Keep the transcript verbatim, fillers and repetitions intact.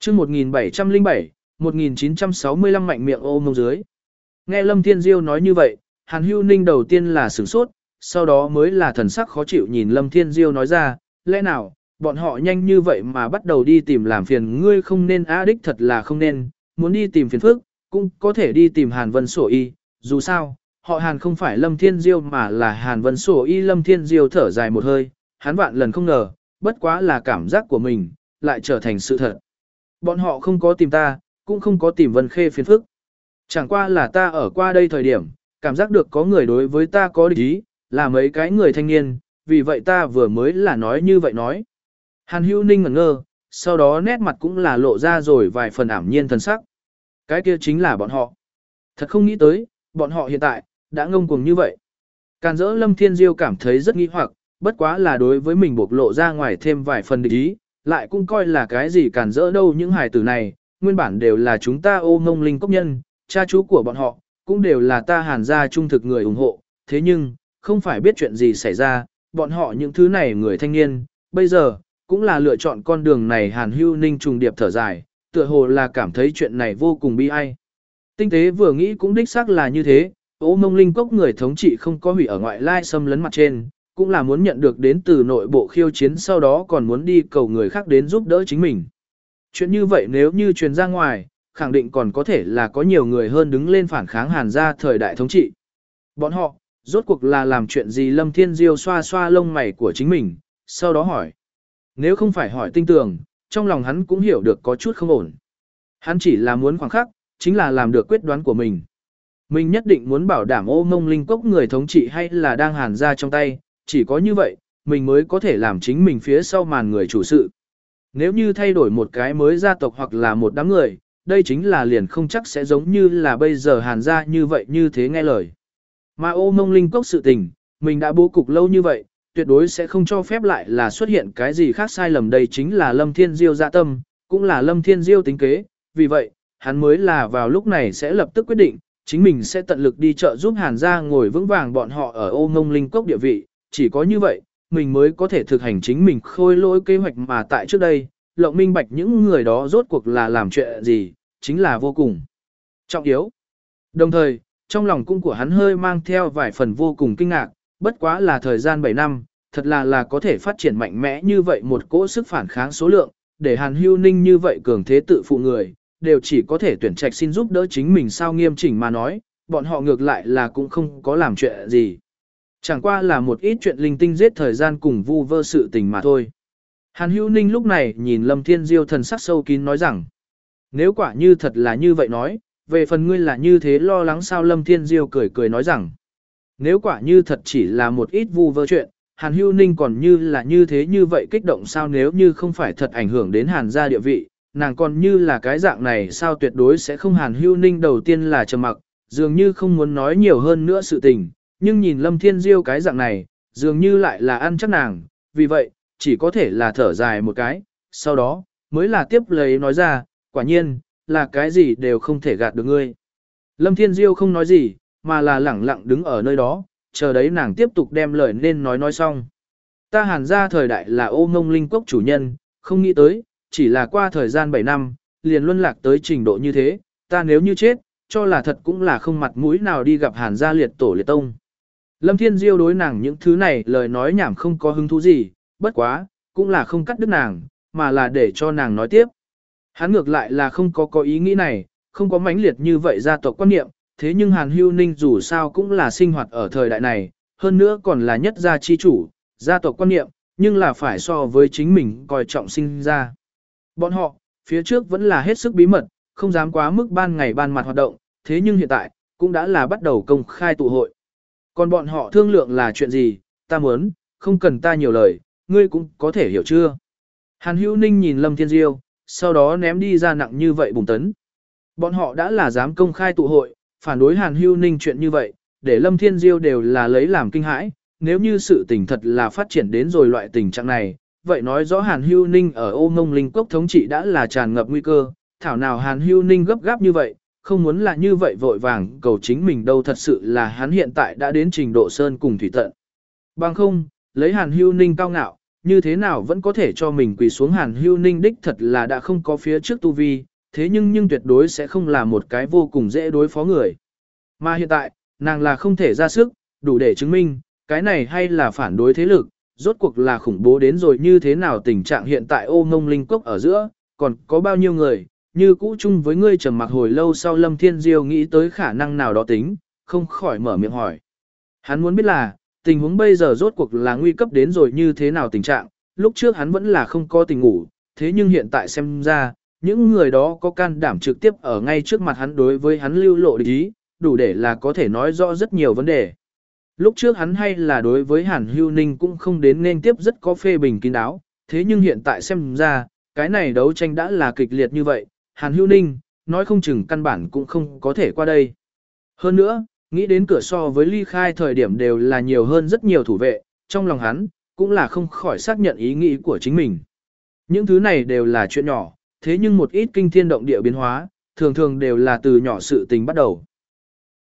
chương một nghìn bảy trăm lẻ bảy, một nghìn chín trăm sáu mươi lăm mạnh miệng ôm mông dưới. Nghe Lâm Thiên Diêu nói như vậy, Hàn Hữu Ninh đầu tiên là sửng sốt, sau đó mới là thần sắc khó chịu nhìn Lâm Thiên Diêu nói ra, lẽ nào, bọn họ nhanh như vậy mà bắt đầu đi tìm làm phiền ngươi không nên á đích thật là không nên, muốn đi tìm phiền phức, cũng có thể đi tìm Hàn Vân Sổ Y, dù sao, họ Hàn không phải Lâm Thiên Diêu mà là Hàn Vân Sổ Y. Lâm Thiên Diêu thở dài một hơi, hắn vạn lần không ngờ, bất quá là cảm giác của mình, lại trở thành sự thật. Bọn họ không có tìm ta, cũng không có tìm Vân Khê phiền phức. Chẳng qua là ta ở qua đây thời điểm, cảm giác được có người đối với ta có địch ý, là mấy cái người thanh niên, vì vậy ta vừa mới là nói như vậy nói. Hàn Hữu Ninh ngẩn ngơ, sau đó nét mặt cũng là lộ ra rồi vài phần ảm nhiên thần sắc. Cái kia chính là bọn họ. Thật không nghĩ tới, bọn họ hiện tại, đã ngông cuồng như vậy. Càn rỡ Lâm Thiên Diêu cảm thấy rất nghi hoặc, bất quá là đối với mình bộc lộ ra ngoài thêm vài phần địch ý, lại cũng coi là cái gì càn rỡ đâu những hài tử này, nguyên bản đều là chúng ta ô ngông linh cốc nhân, cha chú của bọn họ, cũng đều là ta Hàn gia trung thực người ủng hộ, thế nhưng, không phải biết chuyện gì xảy ra, bọn họ những thứ này người thanh niên, bây giờ, cũng là lựa chọn con đường này. Hàn Hữu Ninh trùng điệp thở dài, tựa hồ là cảm thấy chuyện này vô cùng bi ai. Tinh tế vừa nghĩ cũng đích xác là như thế, ô mông linh cốc người thống trị không có hủy ở ngoại lai xâm lấn mặt trên, cũng là muốn nhận được đến từ nội bộ khiêu chiến, sau đó còn muốn đi cầu người khác đến giúp đỡ chính mình. Chuyện như vậy nếu như truyền ra ngoài, khẳng định còn có thể là có nhiều người hơn đứng lên phản kháng Hàn gia thời đại thống trị. Bọn họ, rốt cuộc là làm chuyện gì? Lâm Thiên Diêu xoa xoa lông mày của chính mình, sau đó hỏi. Nếu không phải hỏi tinh tường, trong lòng hắn cũng hiểu được có chút không ổn. Hắn chỉ là muốn khoảng khắc, chính là làm được quyết đoán của mình. Mình nhất định muốn bảo đảm ô mông linh cốc người thống trị hay là đang Hàn gia trong tay, chỉ có như vậy, mình mới có thể làm chính mình phía sau màn người chủ sự. Nếu như thay đổi một cái mới gia tộc hoặc là một đám người, đây chính là liền không chắc sẽ giống như là bây giờ Hàn gia như vậy như thế nghe lời. Mà ô mông linh cốc sự tình, mình đã bố cục lâu như vậy, tuyệt đối sẽ không cho phép lại là xuất hiện cái gì khác sai lầm. Đây chính là Lâm Thiên Diêu dạ tâm, cũng là Lâm Thiên Diêu tính kế, vì vậy, hắn mới là vào lúc này sẽ lập tức quyết định, chính mình sẽ tận lực đi trợ giúp Hàn gia ngồi vững vàng bọn họ ở ô mông linh cốc địa vị, chỉ có như vậy, mình mới có thể thực hành chính mình khôi lỗi kế hoạch mà tại trước đây, lộng minh bạch những người đó rốt cuộc là làm chuyện gì, chính là vô cùng trọng yếu. Đồng thời, trong lòng cung của hắn hơi mang theo vài phần vô cùng kinh ngạc, bất quá là thời gian bảy năm, thật là là có thể phát triển mạnh mẽ như vậy một cỗ sức phản kháng số lượng, để Hàn Hữu Ninh như vậy cường thế tự phụ người, đều chỉ có thể tuyển trạch xin giúp đỡ chính mình. Sao nghiêm chỉnh mà nói, bọn họ ngược lại là cũng không có làm chuyện gì. Chẳng qua là một ít chuyện linh tinh giết thời gian cùng vu vơ sự tình mà thôi. Hàn Hữu Ninh lúc này nhìn Lâm Thiên Diêu thần sắc sâu kín nói rằng, nếu quả như thật là như vậy nói, về phần ngươi là như thế lo lắng sao? Lâm Thiên Diêu cười cười nói rằng, nếu quả như thật chỉ là một ít vu vơ chuyện, Hàn Hữu Ninh còn như là như thế như vậy kích động sao? Nếu như không phải thật ảnh hưởng đến Hàn gia địa vị, nàng còn như là cái dạng này sao? Tuyệt đối sẽ không. Hàn Hữu Ninh đầu tiên là trầm mặc, dường như không muốn nói nhiều hơn nữa sự tình, nhưng nhìn Lâm Thiên Diêu cái dạng này, dường như lại là ăn chắc nàng, vì vậy, chỉ có thể là thở dài một cái, sau đó, mới là tiếp lấy nói ra, quả nhiên, là cái gì đều không thể gạt được ngươi. Lâm Thiên Diêu không nói gì, mà là lẳng lặng đứng ở nơi đó, chờ đấy nàng tiếp tục đem lời nên nói nói xong. Ta Hàn gia thời đại là ô ngông linh cốc chủ nhân, không nghĩ tới, chỉ là qua thời gian bảy năm, liền luân lạc tới trình độ như thế, ta nếu như chết, cho là thật cũng là không mặt mũi nào đi gặp Hàn gia liệt tổ liệt tông. Lâm Thiên Diêu đối nàng những thứ này lời nói nhảm không có hứng thú gì, bất quá, cũng là không cắt đứt nàng, mà là để cho nàng nói tiếp. Hắn ngược lại là không có có ý nghĩ này, không có mãnh liệt như vậy gia tộc quan niệm, thế nhưng Hàn Hữu Ninh dù sao cũng là sinh hoạt ở thời đại này, hơn nữa còn là nhất gia chi chủ, gia tộc quan niệm, nhưng là phải so với chính mình coi trọng sinh ra. Bọn họ, phía trước vẫn là hết sức bí mật, không dám quá mức ban ngày ban mặt hoạt động, thế nhưng hiện tại, cũng đã là bắt đầu công khai tụ hội. Còn bọn họ thương lượng là chuyện gì, ta muốn, không cần ta nhiều lời, ngươi cũng có thể hiểu chưa? Hàn Hữu Ninh nhìn Lâm Thiên Diêu, sau đó ném đi ra nặng như vậy bùng tấn. Bọn họ đã là dám công khai tụ hội, phản đối Hàn Hữu Ninh chuyện như vậy, để Lâm Thiên Diêu đều là lấy làm kinh hãi, nếu như sự tình thật là phát triển đến rồi loại tình trạng này, vậy nói rõ Hàn Hữu Ninh ở ô ngông linh cốc thống trị đã là tràn ngập nguy cơ, thảo nào Hàn Hữu Ninh gấp gáp như vậy, không muốn là như vậy vội vàng cầu chính mình đâu, thật sự là hắn hiện tại đã đến trình độ sơn cùng thủy tận. Bằng không, lấy Hàn Hữu Ninh cao ngạo, như thế nào vẫn có thể cho mình quỳ xuống. Hàn Hưu Ninh đích thật là đã không có phía trước tu vi, thế nhưng nhưng tuyệt đối sẽ không là một cái vô cùng dễ đối phó người. Mà hiện tại, nàng là không thể ra sức, đủ để chứng minh, cái này hay là phản đối thế lực, rốt cuộc là khủng bố đến rồi như thế nào. Tình trạng hiện tại Ô Ngông Linh Cốc ở giữa, còn có bao nhiêu người, như cũ chung với ngươi trầm mặc hồi lâu sau Lâm Thiên Diêu nghĩ tới khả năng nào đó tính, không khỏi mở miệng hỏi. Hắn muốn biết là, tình huống bây giờ rốt cuộc là nguy cấp đến rồi như thế nào tình trạng, lúc trước hắn vẫn là không có tình ngủ, thế nhưng hiện tại xem ra, những người đó có can đảm trực tiếp ở ngay trước mặt hắn đối với hắn lưu lộ địch ý, đủ để là có thể nói rõ rất nhiều vấn đề. Lúc trước hắn hay là đối với Hàn Hưu Ninh cũng không đến nên tiếp rất có phê bình kín đáo, thế nhưng hiện tại xem ra, cái này đấu tranh đã là kịch liệt như vậy, Hàn Hưu Ninh, nói không chừng căn bản cũng không có thể qua đây. Hơn nữa, nghĩ đến cửa so với ly khai thời điểm đều là nhiều hơn rất nhiều thủ vệ, trong lòng hắn, cũng là không khỏi xác nhận ý nghĩ của chính mình. Những thứ này đều là chuyện nhỏ, thế nhưng một ít kinh thiên động địa biến hóa, thường thường đều là từ nhỏ sự tình bắt đầu.